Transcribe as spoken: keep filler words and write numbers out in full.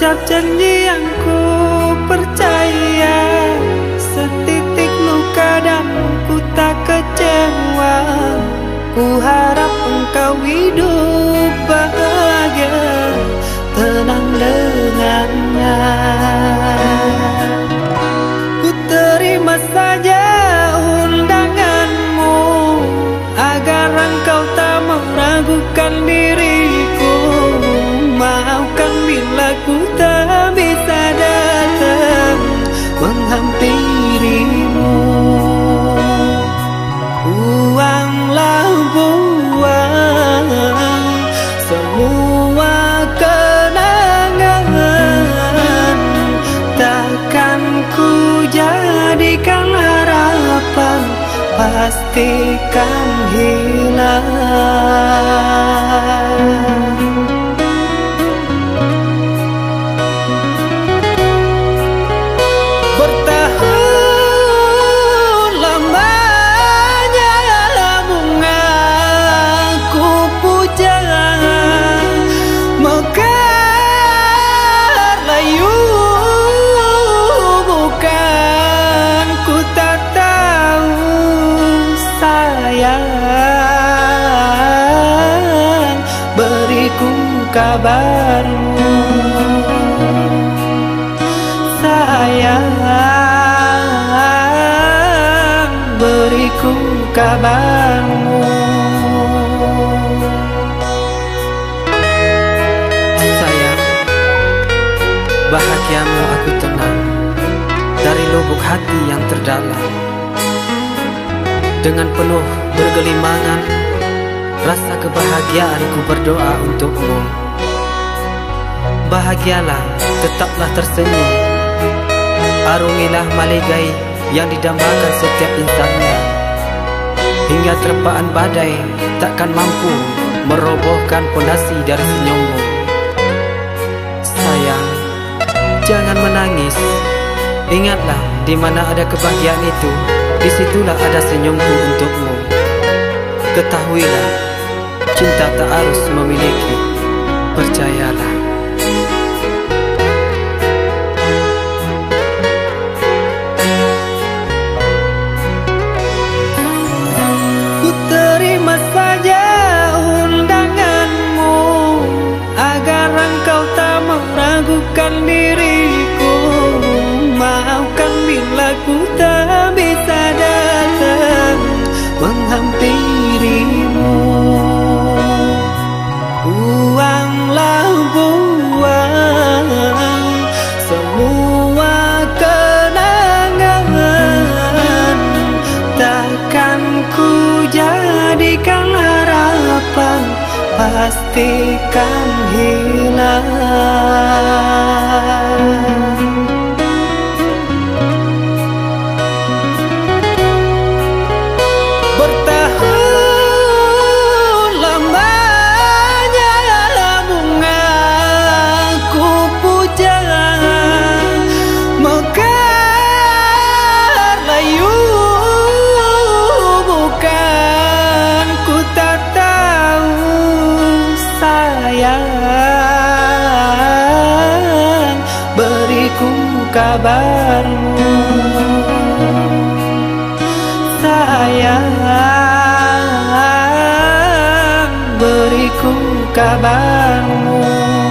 ucap janji yang ku percaya, setitik luka dan ku tak kecewa. Ku harap engkau hidup bahagia, tenang dengannya. Ku terima saja undanganmu, agar engkau tak meragukan diriku. Maafkan bila ku tak bisa datang menghampirimu. Buanglah buang semua kenangan, takkan ku jadikan harapan, pastikan hilang. Kabarmu sayang, beriku kabarmu. Sayang, bahagiamu aku tenang dari lubuk hati yang terdalam. Dengan penuh bergelimangan rasa kebahagiaanku berdoa untukmu. Bahagialah, tetaplah tersenyum, arungilah maligai yang didambakan setiap insannya. Hingga terpaan badai takkan mampu merobohkan pondasi dari senyummu. Sayang, jangan menangis. Ingatlah, di mana ada kebahagiaan itu, disitulah ada senyumku untukmu. Ketahuilah, cinta tak harus memiliki, percayalah. Ku terima saja undanganmu, agar engkau tak meragukan diriku. Maafkan bila ku tak bisa datang menghampirimu. Buanglah buang semua kenangan, takkan ku jadikan harapan, pastikan hilang. Kabarmu sayang, beriku kabarmu.